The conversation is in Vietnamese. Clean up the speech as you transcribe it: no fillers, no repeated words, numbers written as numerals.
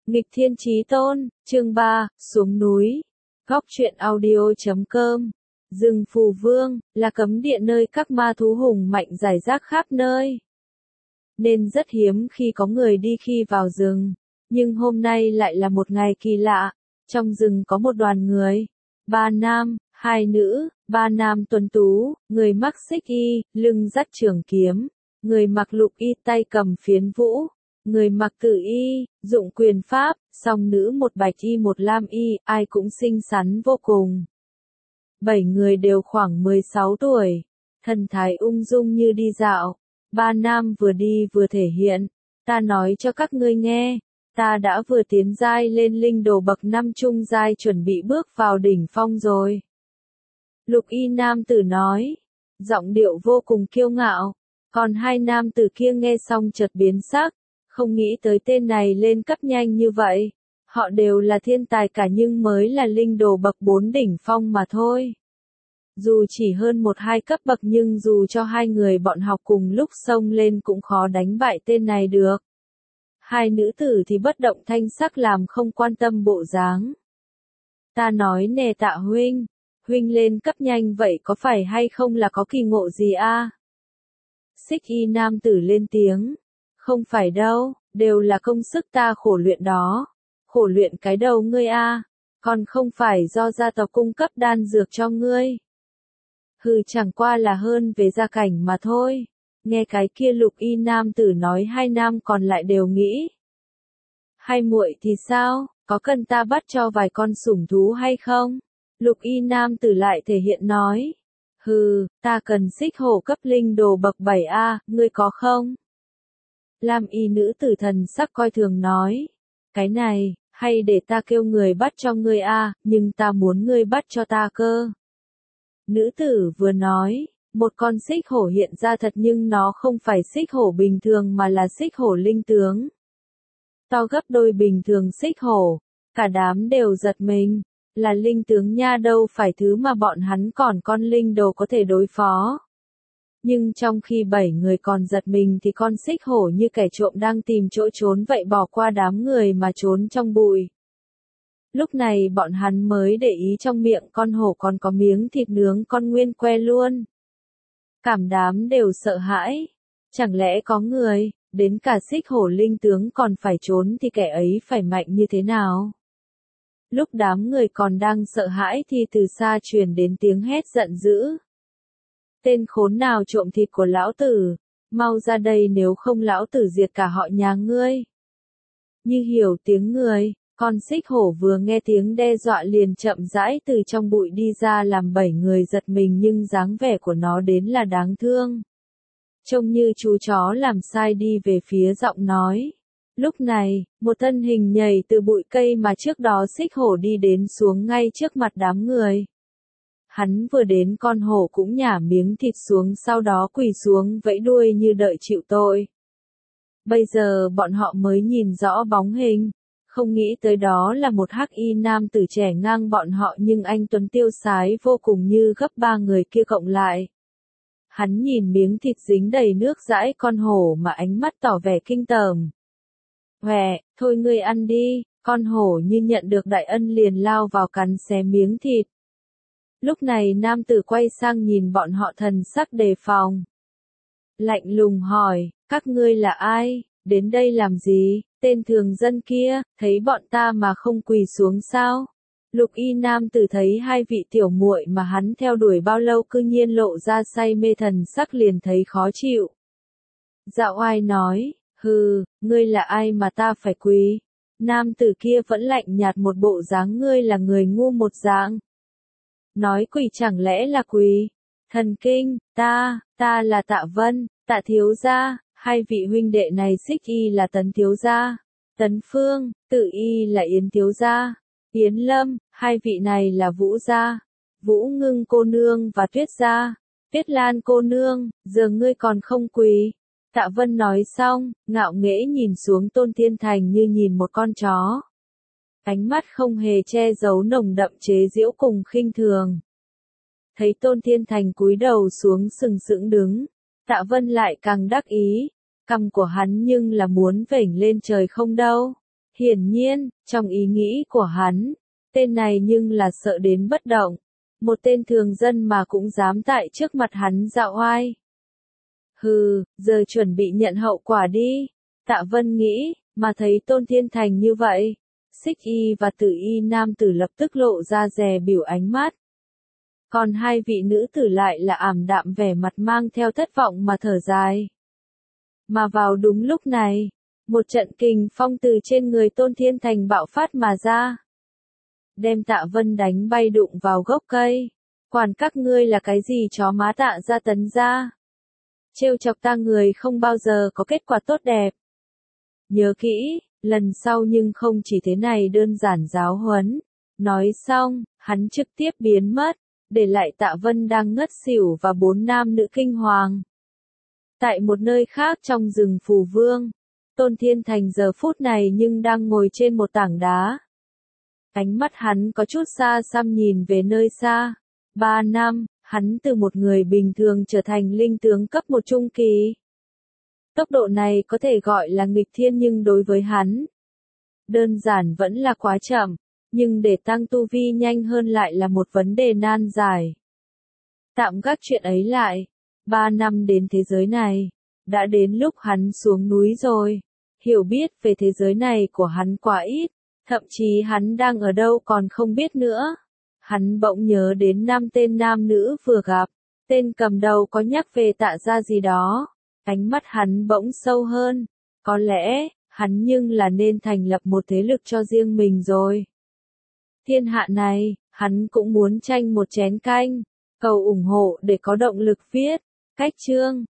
Nghịch thiên chí tôn, chương 3, xuống núi. Góc truyện audio.com. Rừng Phù Vương, là cấm địa nơi các ma thú hùng mạnh rải rác khắp nơi. Nên rất hiếm khi có người đi khi vào rừng. Nhưng hôm nay lại là một ngày kỳ lạ. Trong rừng có một đoàn người. 3 nam, 2 nữ, 3 nam tuấn tú, người mặc xích y, lưng dắt trường kiếm. Người mặc lục y tay cầm phiến vũ. Người mặc tử y, dụng quyền pháp, song nữ một bạch y một lam y, ai cũng xinh xắn vô cùng. 7 người đều khoảng 16 tuổi, thần thái ung dung như đi dạo. 3 nam vừa đi vừa thể hiện, ta nói cho các ngươi nghe, ta đã vừa tiến giai lên linh đồ bậc 5 trung giai chuẩn bị bước vào đỉnh phong rồi. Lục y nam tử nói, giọng điệu vô cùng kiêu ngạo, còn 2 nam tử kia nghe xong chợt biến sắc. Không nghĩ tới tên này lên cấp nhanh như vậy. Họ đều là thiên tài cả nhưng mới là linh đồ bậc 4 đỉnh phong mà thôi. Dù chỉ hơn 1-2 cấp bậc nhưng dù cho 2 người bọn học cùng lúc xông lên cũng khó đánh bại tên này được. 2 nữ tử thì bất động thanh sắc làm không quan tâm bộ dáng. Ta nói nè Tạ huynh, huynh lên cấp nhanh vậy có phải hay không là có kỳ ngộ gì a? Xích y nam tử lên tiếng. Không phải đâu, đều là công sức ta khổ luyện đó. Khổ luyện cái đầu ngươi a, còn không phải do gia tộc cung cấp đan dược cho ngươi. Hừ, chẳng qua là hơn về gia cảnh mà thôi. Nghe cái kia lục y nam tử nói 2 nam còn lại đều nghĩ. Hai muội thì sao, có cần ta bắt cho vài con sủng thú hay không? Lục y nam tử lại thể hiện nói. Hừ, ta cần xích hổ cấp linh đồ bậc 7A, ngươi có không? Lam y nữ tử thần sắc coi thường nói. Cái này, hay để ta kêu người bắt cho ngươi a, nhưng ta muốn ngươi bắt cho ta cơ. Nữ tử vừa nói, một con xích hổ hiện ra thật nhưng nó không phải xích hổ bình thường mà là xích hổ linh tướng. To gấp đôi bình thường xích hổ, cả đám đều giật mình, là linh tướng nha, đâu phải thứ mà bọn hắn còn con linh đồ có thể đối phó. Nhưng trong khi 7 người còn giật mình thì con xích hổ như kẻ trộm đang tìm chỗ trốn vậy bỏ qua đám người mà trốn trong bụi. Lúc này bọn hắn mới để ý trong miệng con hổ còn có miếng thịt nướng con nguyên que luôn. Cảm đám đều sợ hãi. Chẳng lẽ có người, đến cả xích hổ linh tướng còn phải trốn thì kẻ ấy phải mạnh như thế nào? Lúc đám người còn đang sợ hãi thì từ xa truyền đến tiếng hét giận dữ. Tên khốn nào trộm thịt của lão tử, mau ra đây nếu không lão tử diệt cả họ nhà ngươi. Như hiểu tiếng người, con xích hổ vừa nghe tiếng đe dọa liền chậm rãi từ trong bụi đi ra làm 7 người giật mình nhưng dáng vẻ của nó đến là đáng thương. Trông như chú chó làm sai đi về phía giọng nói. Lúc này, một thân hình nhảy từ bụi cây mà trước đó xích hổ đi đến xuống ngay trước mặt đám người. Hắn vừa đến con hổ cũng nhả miếng thịt xuống sau đó quỳ xuống vẫy đuôi như đợi chịu tội. Bây giờ bọn họ mới nhìn rõ bóng hình, không nghĩ tới đó là một hắc y nam tử trẻ ngang bọn họ nhưng anh tuấn tiêu sái vô cùng như gấp 3 người kia cộng lại. Hắn nhìn miếng thịt dính đầy nước dãi con hổ mà ánh mắt tỏ vẻ kinh tởm. Hòe, thôi ngươi ăn đi, con hổ như nhận được đại ân liền lao vào cắn xé miếng thịt. Lúc này nam tử quay sang nhìn bọn họ thần sắc đề phòng. Lạnh lùng hỏi, các ngươi là ai, đến đây làm gì, tên thường dân kia, thấy bọn ta mà không quỳ xuống sao? Lục y nam tử thấy 2 vị tiểu muội mà hắn theo đuổi bao lâu cư nhiên lộ ra say mê thần sắc liền thấy khó chịu. Dạo oai nói, hừ, ngươi là ai mà ta phải quỳ? Nam tử kia vẫn lạnh nhạt một bộ dáng ngươi là người ngu một dạng. Nói quỳ chẳng lẽ là quỳ? Thần kinh, ta là Tạ Vân, Tạ thiếu gia, 2 vị huynh đệ này xích y là Tấn thiếu gia, Tấn Phương, Tử y là Yến thiếu gia, Yến Lâm, 2 vị này là Vũ gia, Vũ Ngưng cô nương và Tuyết gia, Tuyết Lan cô nương, giờ ngươi còn không quỳ. Tạ Vân nói xong, ngạo nghễ nhìn xuống Tôn Thiên Thành như nhìn một con chó. Ánh mắt không hề che giấu nồng đậm chế giễu cùng khinh thường. Thấy Tôn Thiên Thành cúi đầu xuống sừng sững đứng, Tạ Vân lại càng đắc ý, cằm của hắn nhưng là muốn vểnh lên trời không đâu. Hiển nhiên, trong ý nghĩ của hắn, tên này nhưng là sợ đến bất động. Một tên thường dân mà cũng dám tại trước mặt hắn dạo oai. Hừ, giờ chuẩn bị nhận hậu quả đi. Tạ Vân nghĩ, mà thấy Tôn Thiên Thành như vậy. Xích Y và Tử Y nam tử lập tức lộ ra dè bỉu ánh mắt. Còn hai vị nữ tử lại là ảm đạm vẻ mặt mang theo thất vọng mà thở dài. Mà vào đúng lúc này, một trận kình phong từ trên người Tôn Thiên Thành bạo phát mà ra. Đem Tạ Vân đánh bay đụng vào gốc cây. Quản các ngươi là cái gì chó má Tạ ra Tấn ra. Trêu chọc ta người không bao giờ có kết quả tốt đẹp. Nhớ kỹ, lần sau nhưng không chỉ thế này đơn giản giáo huấn. Nói xong, hắn trực tiếp biến mất, để lại Tạ Vân đang ngất xỉu và 4 nam nữ kinh hoàng. Tại một nơi khác trong rừng Phù Vương, Tôn Thiên Thành giờ phút này nhưng đang ngồi trên một tảng đá. Ánh mắt hắn có chút xa xăm nhìn về nơi xa. 3 năm, hắn từ một người bình thường trở thành linh tướng cấp 1 trung kỳ. Tốc độ này có thể gọi là nghịch thiên nhưng đối với hắn, đơn giản vẫn là quá chậm, nhưng để tăng tu vi nhanh hơn lại là một vấn đề nan giải. Tạm gác chuyện ấy lại, 3 năm đến thế giới này, đã đến lúc hắn xuống núi rồi. Hiểu biết về thế giới này của hắn quá ít, thậm chí hắn đang ở đâu còn không biết nữa. Hắn bỗng nhớ đến 5 tên nam nữ vừa gặp, tên cầm đầu có nhắc về Tạ gia gì đó. Ánh mắt hắn bỗng sâu hơn, có lẽ, hắn nhưng là nên thành lập một thế lực cho riêng mình rồi. Thiên hạ này, hắn cũng muốn tranh một chén canh, cầu ủng hộ để có động lực viết. Cách chương